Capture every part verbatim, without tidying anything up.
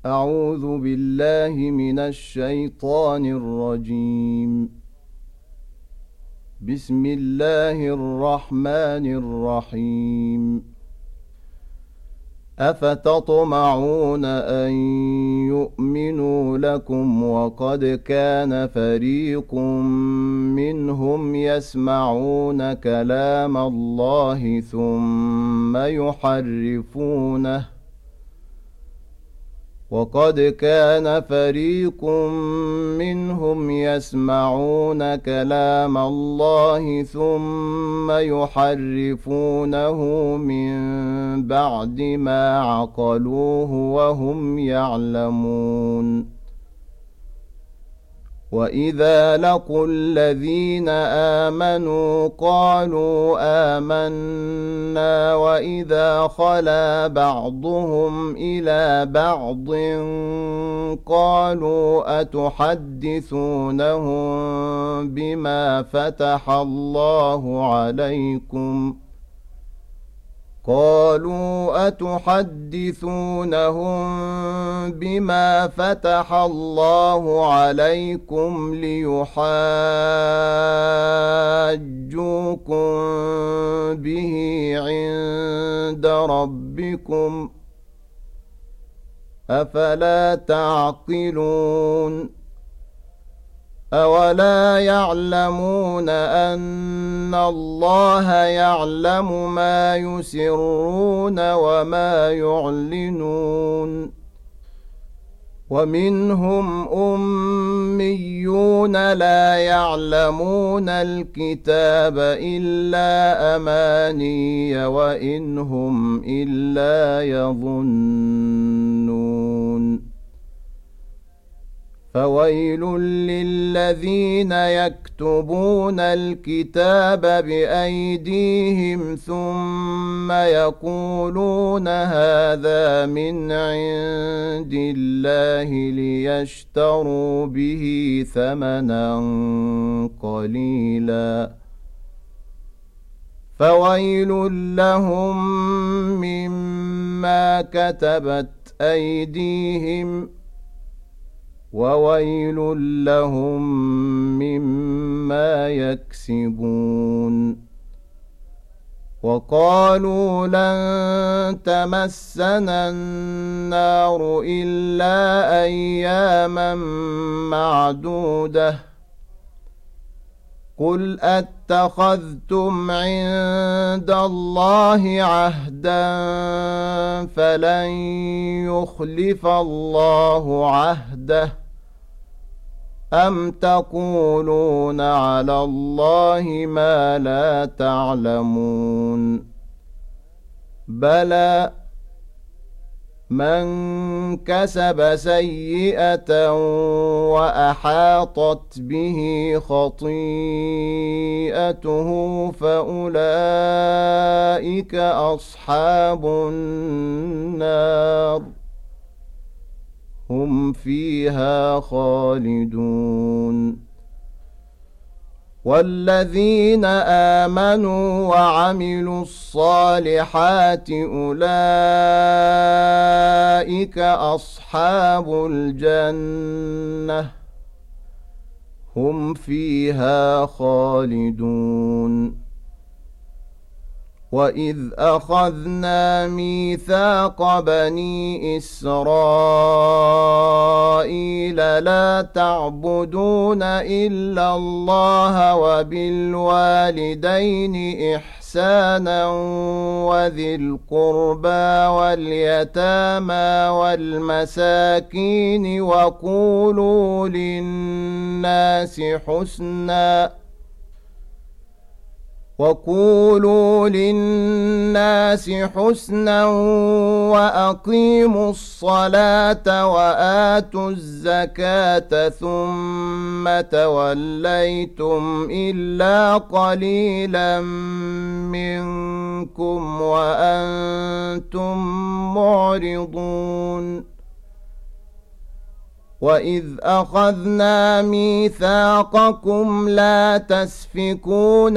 أعوذ بالله من الشيطان الرجيم. بسم الله الرحمن الرحيم. أفتطمعون أن يؤمنوا لكم وقد كان فريق منهم يسمعون كلام الله ثم يحرفونه وقد كان فريق منهم يسمعون كلام الله ثم يحرفونه من بعد ما عقلوه وهم يعلمون. وإذا لقوا الذين آمنوا قالوا آمنا وإذا خلا بعضهم إلى بعض قالوا أتحدثونهم بما فتح الله عليكم قالوا أتحدثونهم بما فتح الله عليكم ليحاجوكم به عند ربكم أفلا تعقلون. أولا يعلمون أن الله يعلم ما يسرون وما يعلنون. ومنهم أميون لا يعلمون الكتاب إلا أماني وإن هم إلا يظنون. فويل للذين يكتبون الكتاب بأيديهم ثم يقولون هذا من عند الله ليشتروا به ثمنا قليلا فويل لهم مما كتبت أيديهم وويل لهم مما يكسبون. وقالوا لن تمسنا النار إلا أياما معدودة قل أتخذتم عند الله عهدا فلن يخلف الله عهده أم تقولون على الله ما لا تعلمون. بلى من كسب سيئة وأحاطت به خطيئته فأولئك أصحاب النار هم فيها خالدون. والذين آمنوا وعملوا الصالحات أولئك أصحاب الجنة هم فيها خالدون. وإذ أخذنا ميثاق بني إسرائيل لا تعبدون إلا الله وبالوالدين إحسانا وذي القربى واليتامى والمساكين وقولوا للناس حسنا وقولوا للناس حسنا وأقيموا الصلاة وآتوا الزكاة ثم توليتم إلا قليلا منكم وأنتم معرضون. وَإِذْ أَخَذْنَا مِيثَاقَكُمْ لَا تَسْفِكُونَ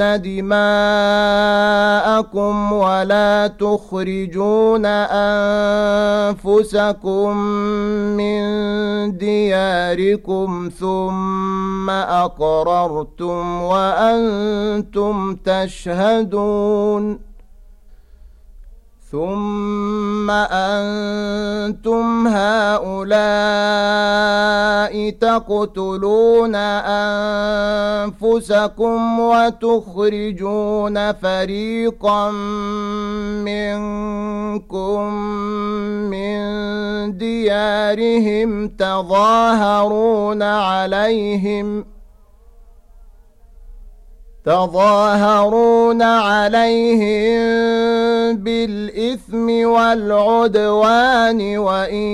دِمَاءَكُمْ وَلَا تُخْرِجُونَ أَنفُسَكُمْ مِنْ دِيَارِكُمْ ثُمَّ أَقْرَرْتُمْ وَأَنْتُمْ تَشْهَدُونَ ثُمَّ أَنْتُمْ هَؤُلَاءِ تَقْتُلُونَ أَنفُسَكُمْ وَتُخْرِجُونَ فَرِيقًا مِنْكُمْ مِنْ دِيَارِهِمْ تَظَاهَرُونَ عَلَيْهِمْ تظاهرون عليهم بالإثم والعدوان وإن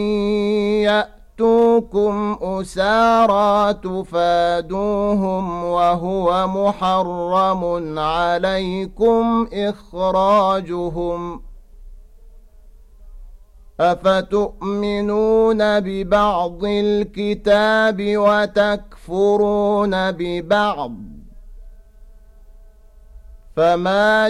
يأتوكم أسارى تفادوهم وهو محرم عليكم إخراجهم أفتؤمنون ببعض الكتاب وتكفرون ببعض فما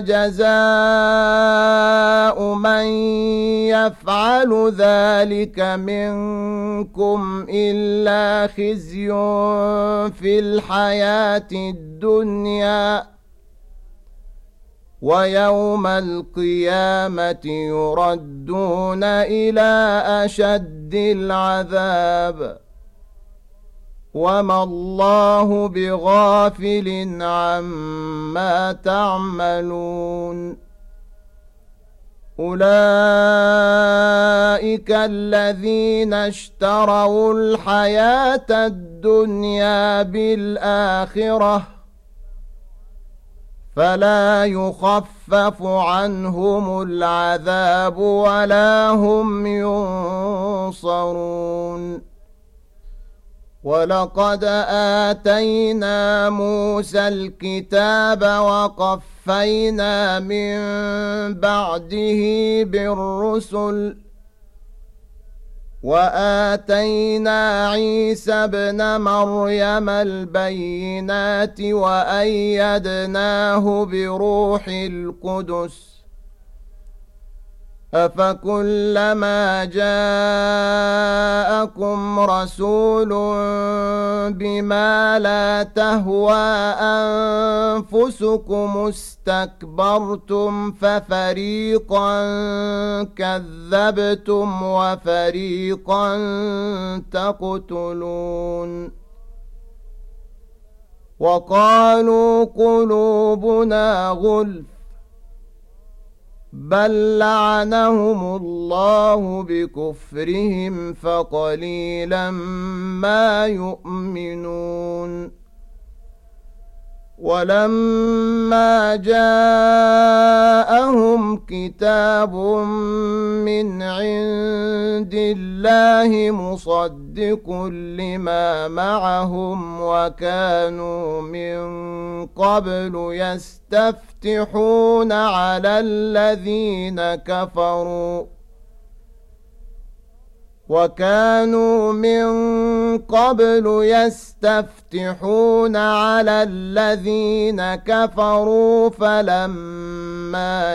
جزاء من يفعل ذلك منكم إلا خزي في الحياة الدنيا ويوم القيامة يردون إلى أشد العذاب وما الله بغافل عما تعملون أولئك الذين اشتروا الحياة الدنيا بالآخرة فلا يخفف عنهم العذاب ولا هم ينصرون ولقد آتينا موسى الكتاب وقفينا من بعده بالرسل وآتينا عيسى ابن مريم البينات وأيدناه بروح القدس أفكلما جاءكم رسول بما لا تهوى أنفسكم استكبرتم ففريقا كذبتم وفريقا تقتلون وقالوا قلوبنا غلف بل لعنهم الله بكفرهم فقليلا ما يؤمنون ولما جاءهم كتاب من عند الله مصدق لما معهم وكانوا من قبل يستفتحون على الذين كفروا وكانوا من قبل يستفتحون على الذين كفروا فلما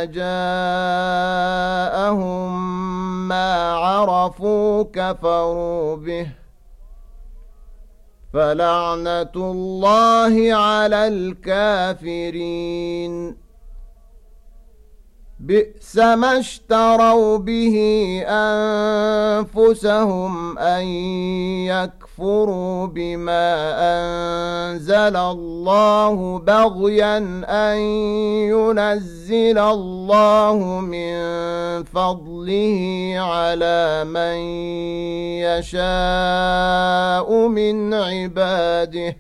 جاءهم ما عرفوا كفروا به فلعنة الله على الكافرين بئس ما اشتروا به أنفسهم أن يكفروا بما أنزل الله بغيا أن ينزل الله من فضله على من يشاء من عباده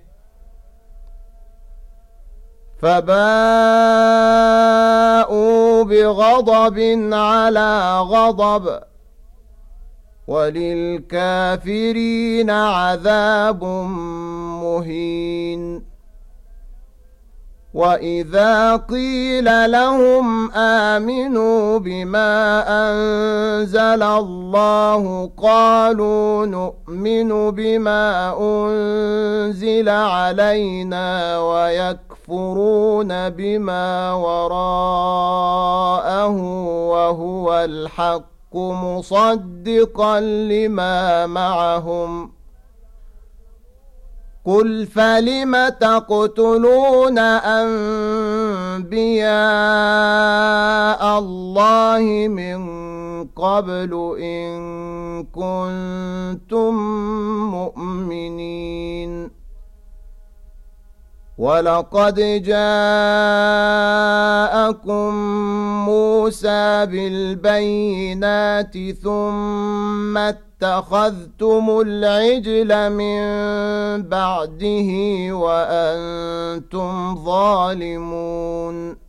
فباءوا بغضب على غضب وللكافرين عذاب مهين وإذا قيل لهم آمنوا بما أنزل الله قالوا نؤمن بما أنزل علينا ويكفرون بما وراءه وهو الحق مصدقا لما معهم قل فلم تقتلون أنبياء الله من قبل إن كنتم مؤمنين ولقد جاءكم موسى بالبينات ثم اتخذتم العجل من بعده وأنتم ظالمون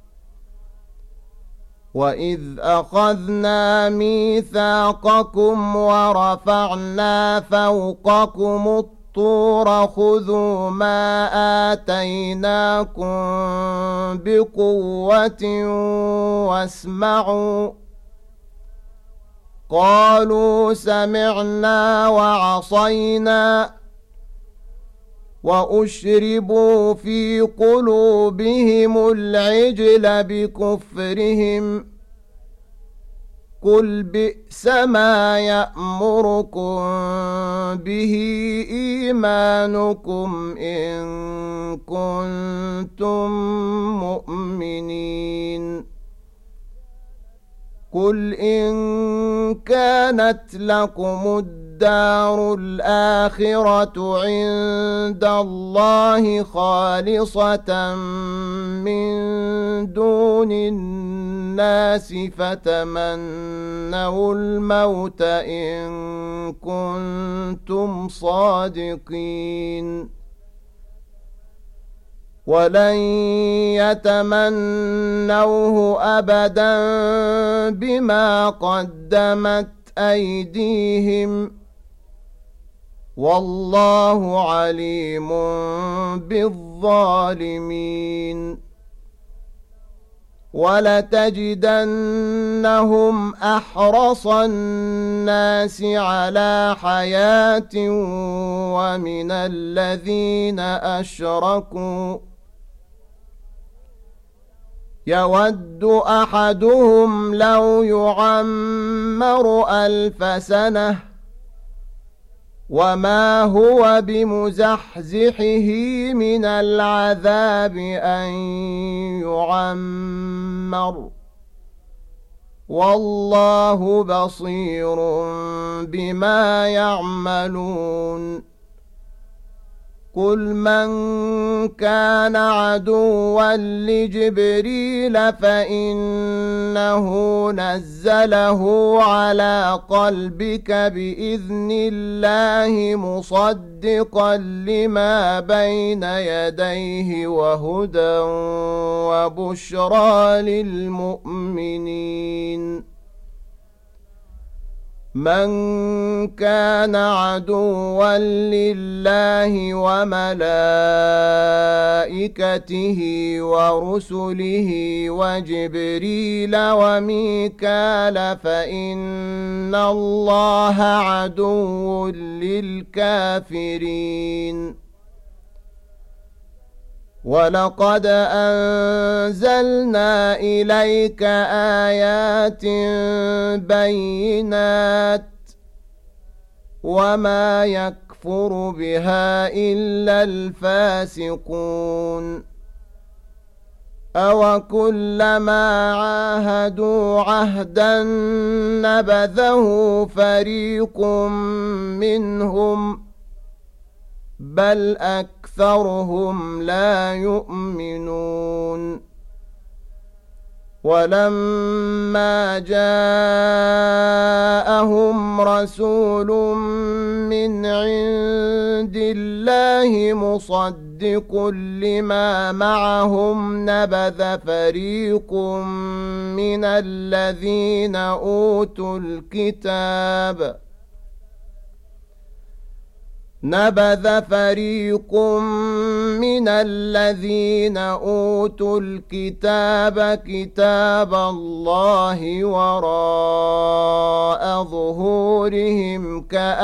وإذ أخذنا ميثاقكم ورفعنا فوقكم الطور خذوا ما آتيناكم بقوة واسمعوا قالوا سمعنا وعصينا وأشربوا في قلوبهم العجل بكفرهم قل بئس ما يأمركم به إيمانكم إن كنتم مؤمنين قل إن كانت لكم الدار الآخرة عند الله خالصة من دون الناس فتمنوا الموت إن كنتم صادقين ولن يتمنوه أبدا بما قدمت أيديهم والله عليم بالظالمين ولتجدنهم أحرص الناس على حياة ومن الذين أشركوا يود أحدهم لو يعمر ألف سنة وما هو بمزحزحه من العذاب أن يعمر والله بصير بما يعملون قل من كان عدوا لجبريل فإنه نزله على قلبك بإذن الله مصدقا لما بين يديه وهدى وبشرى للمؤمنين من كان عدوا لله وملائكته ورسله وجبريل وميكال فإن الله عدو للكافرين ولقد أنزلنا إليك آيات بينات وما يكفر بها إلا الفاسقون أوكلما عاهدوا عهدا نبذه فريق منهم بل أكثرهم لا يؤمنون ولما جاءهم رسول من عند الله مصدق لما معهم نبذ فريق من الذين أوتوا الكتاب نبذ فريق من الذين أوتوا الكتاب كتاب الله وراء ظهورهم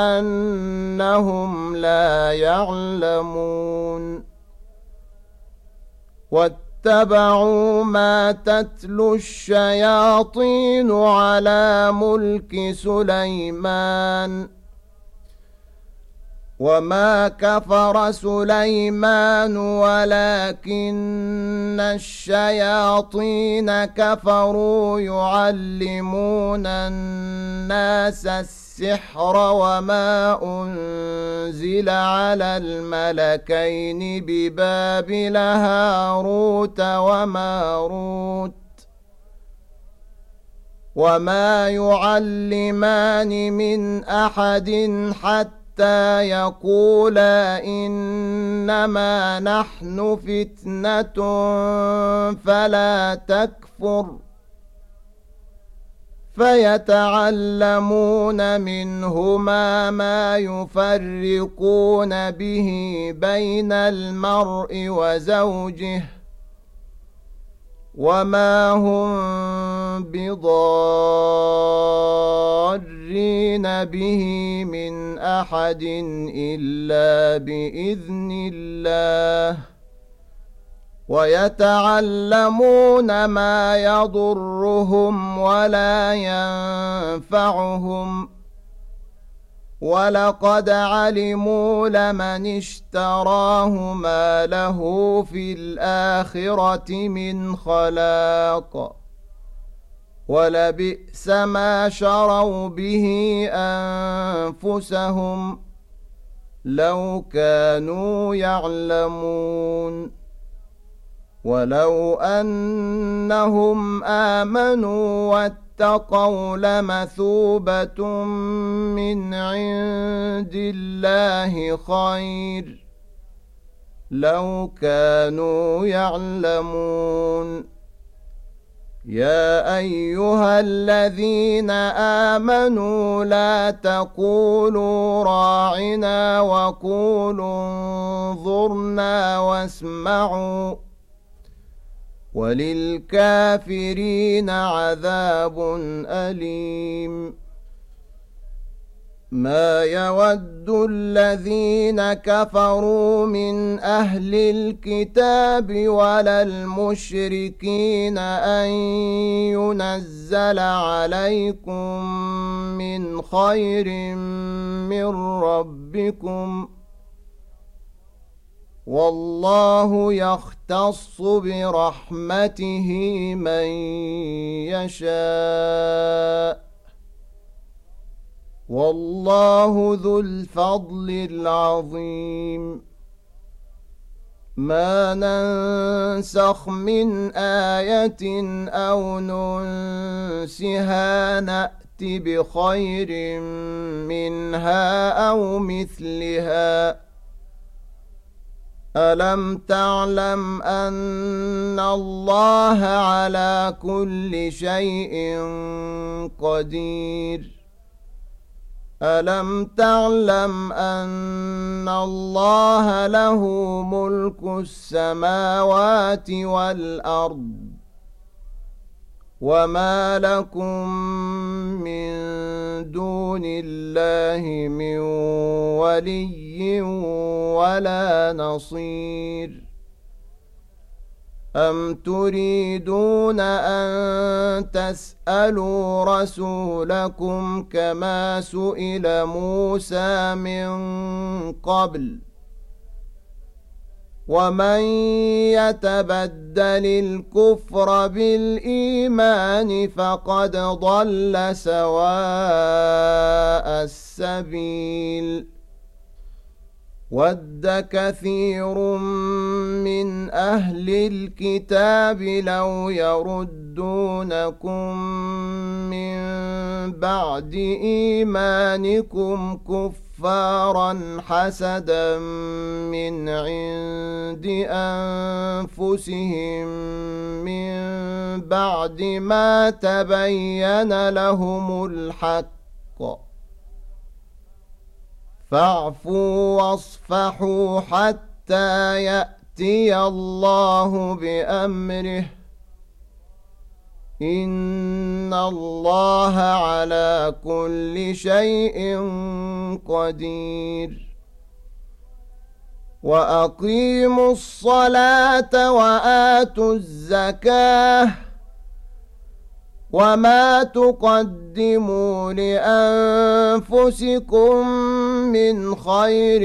كأنهم لا يعلمون واتبعوا ما تتلو الشياطين على ملك سليمان وما كفر سليمان ولكن الشياطين كفروا يعلمون الناس السحر وما أنزل على الملكين ببابل هاروت وماروت وما يعلمان من أحد حتى حتى يقولا إنما نحن فتنة فلا تكفر فيتعلمون منهما ما يفرقون به بين المرء وزوجه وما هم بضارين به من أحد إلا بإذن الله ويتعلمون ما يضرهم ولا ينفعهم ولقد علموا لمن اشتراه ما له في الآخرة من خلاق ولبئس ما شروا به أنفسهم لو كانوا يعلمون ولو أنهم آمنوا واتقوا لمثوبة من عند الله خير لو كانوا يعلمون يا أيها الذين آمنوا لا تقولوا راعنا وقولوا انظرنا واسمعوا وللكافرين عذاب أليم ما يود الذين كفروا من أهل الكتاب ولا المشركين أن ينزل عليكم من خير من ربكم والله يختص برحمته من يشاء والله ذو الفضل العظيم ما ننسخ من آية أو ننسها نأت بخير منها أو مثلها ألم تعلم أن الله على كل شيء قدير ألم تعلم أن الله له ملك السماوات والأرض وما لكم من دون الله من ولي ولا نصير أم تريدون أن تسألوا رسولكم كما سئل موسى من قبل ومن يتبدل الكفر بالإيمان فقد ضل سواء السبيل ود كثير من أهل الكتاب لو يردونكم من بعد إيمانكم كفارا حسدا من عند أنفسهم من بعد ما تبين لهم الحق فاعفوا واصفحوا حتى يأتي الله بأمره إن الله على كل شيء قدير وأقيموا الصلاة وآتوا الزكاة وما تقدموا لأنفسكم من خير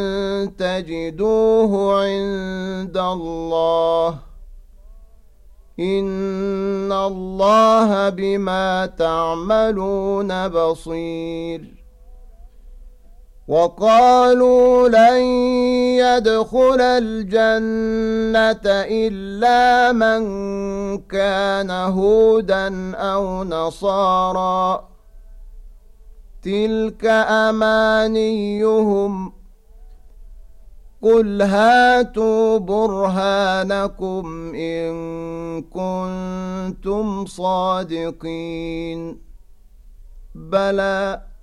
تجدوه عند الله إن الله بما تعملون بصير وقالوا لن يدخل الجنة إلا من كان هودا أو نصارى تلك أمانيهم قل هاتوا برهانكم إن كنتم صادقين بلى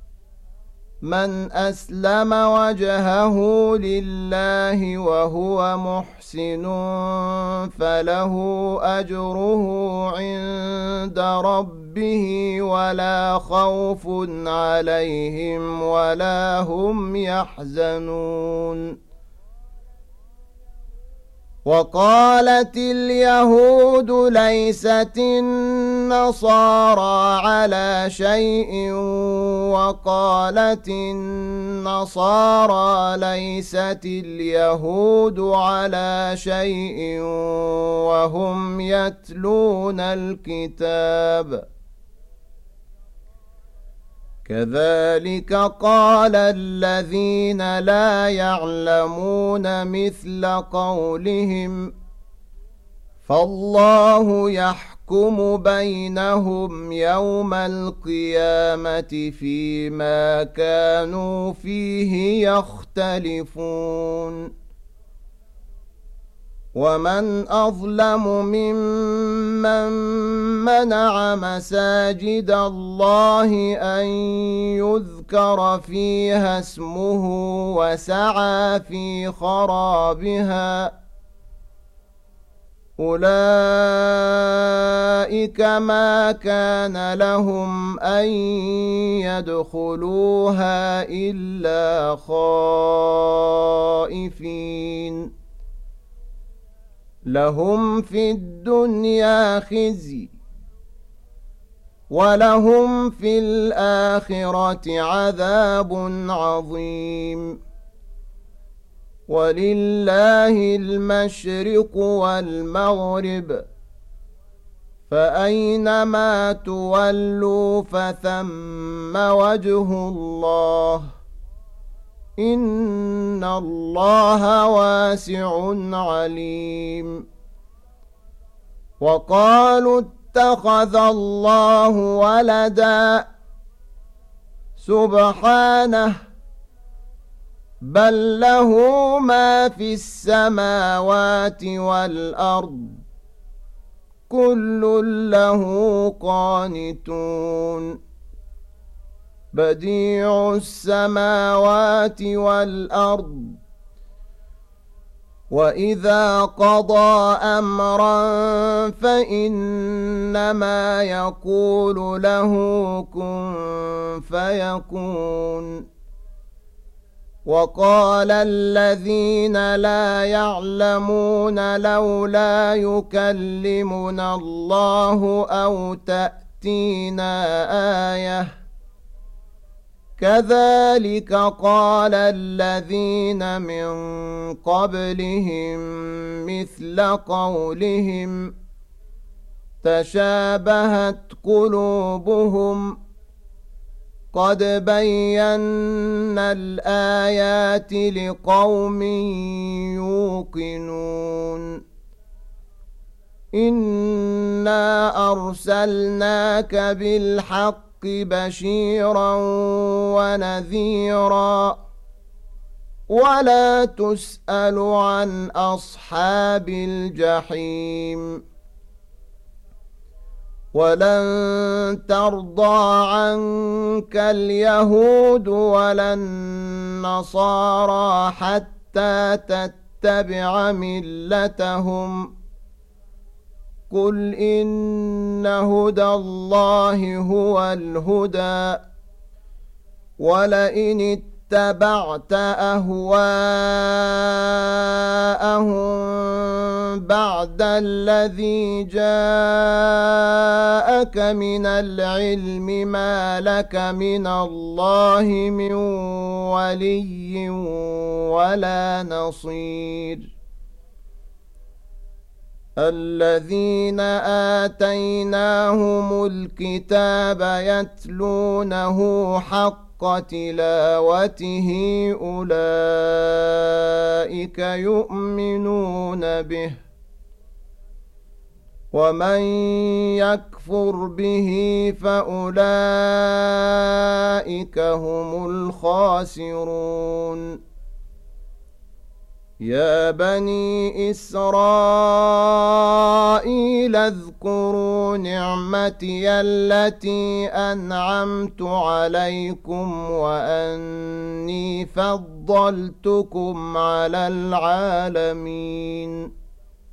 من أسلم وجهه لله وهو محسن فله أجره عند ربه ولا خوف عليهم ولا هم يحزنون وقالت اليهود ليست النصارى على شيء وقالت النصارى ليست اليهود على شيء وهم يتلون الكتاب كذلك قال الذين لا يعلمون مثل قولهم فالله يحكم بينهم يوم القيامة فيما كانوا فيه يختلفون ومن أظلم ممن منع مساجد الله أن يذكر فيها اسمه وسعى في خرابها أولئك ما كان لهم أن يدخلوها إلا خائفين لهم في الدنيا خزي ولهم في الآخرة عذاب عظيم ولله المشرق والمغرب فأينما تولوا فثم وجه الله إن الله واسع عليم وقالوا اتخذ الله ولدا سبحانه بل له ما في السماوات والأرض كل له قانتون بديع السماوات والأرض وإذا قضى أمرا فإنما يقول له كن فيكون وقال الذين لا يعلمون لولا يكلمنا الله أو تأتينا آية كذلك قال الذين من قبلهم مثل قولهم تشابهت قلوبهم قد بينا الآيات لقوم يوقنون إنا أرسلناك بالحق بشيرا ونذيرا ولا تسأل عن أصحاب الجحيم ولن ترضى عنك اليهود ولا النصارى حتى تتبع ملتهم قل إن هدى الله هو الهدى ولئن اتبعت أهواءهم بعد الذي جاءك من العلم ما لك من الله من ولي ولا نصير الذين آتيناهم الكتاب يتلونه حق تلاوته أولئك يؤمنون به ومن يكفر به فأولئك هم الخاسرون يا بني إسرائيل اذكروا نعمتي التي أنعمت عليكم وأني فضلتكم على العالمين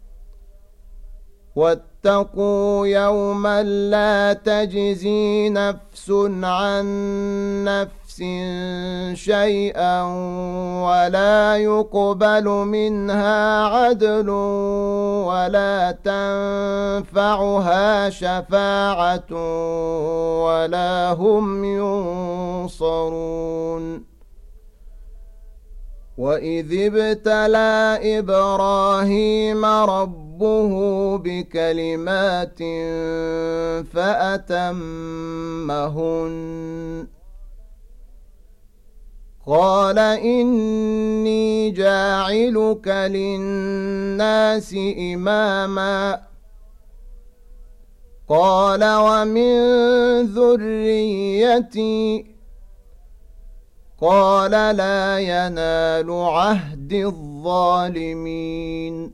واتقوا يوما لا تجزي نفس عن نفس شيئا ولا يقبل منها عدل ولا تنفعها شفاعة ولا هم ينصرون وإذ ابتلى إبراهيم ربه بكلمات فأتمهن قال إني جاعلك للناس إماما قال ومن ذريتي قال لا ينال عهد الظالمين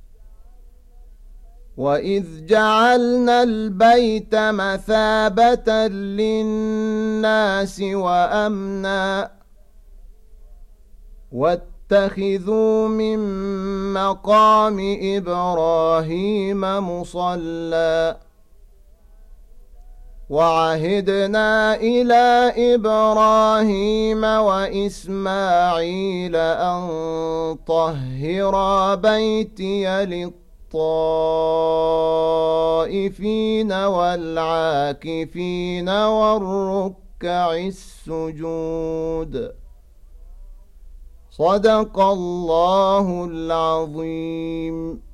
وإذ جعلنا البيت مثابة للناس وأمنا واتخذوا من مقام إبراهيم مصلى وعهدنا إلى إبراهيم وإسماعيل أن طهرا بيتي للطائفين والعاكفين والركع السجود صدق الله العظيم.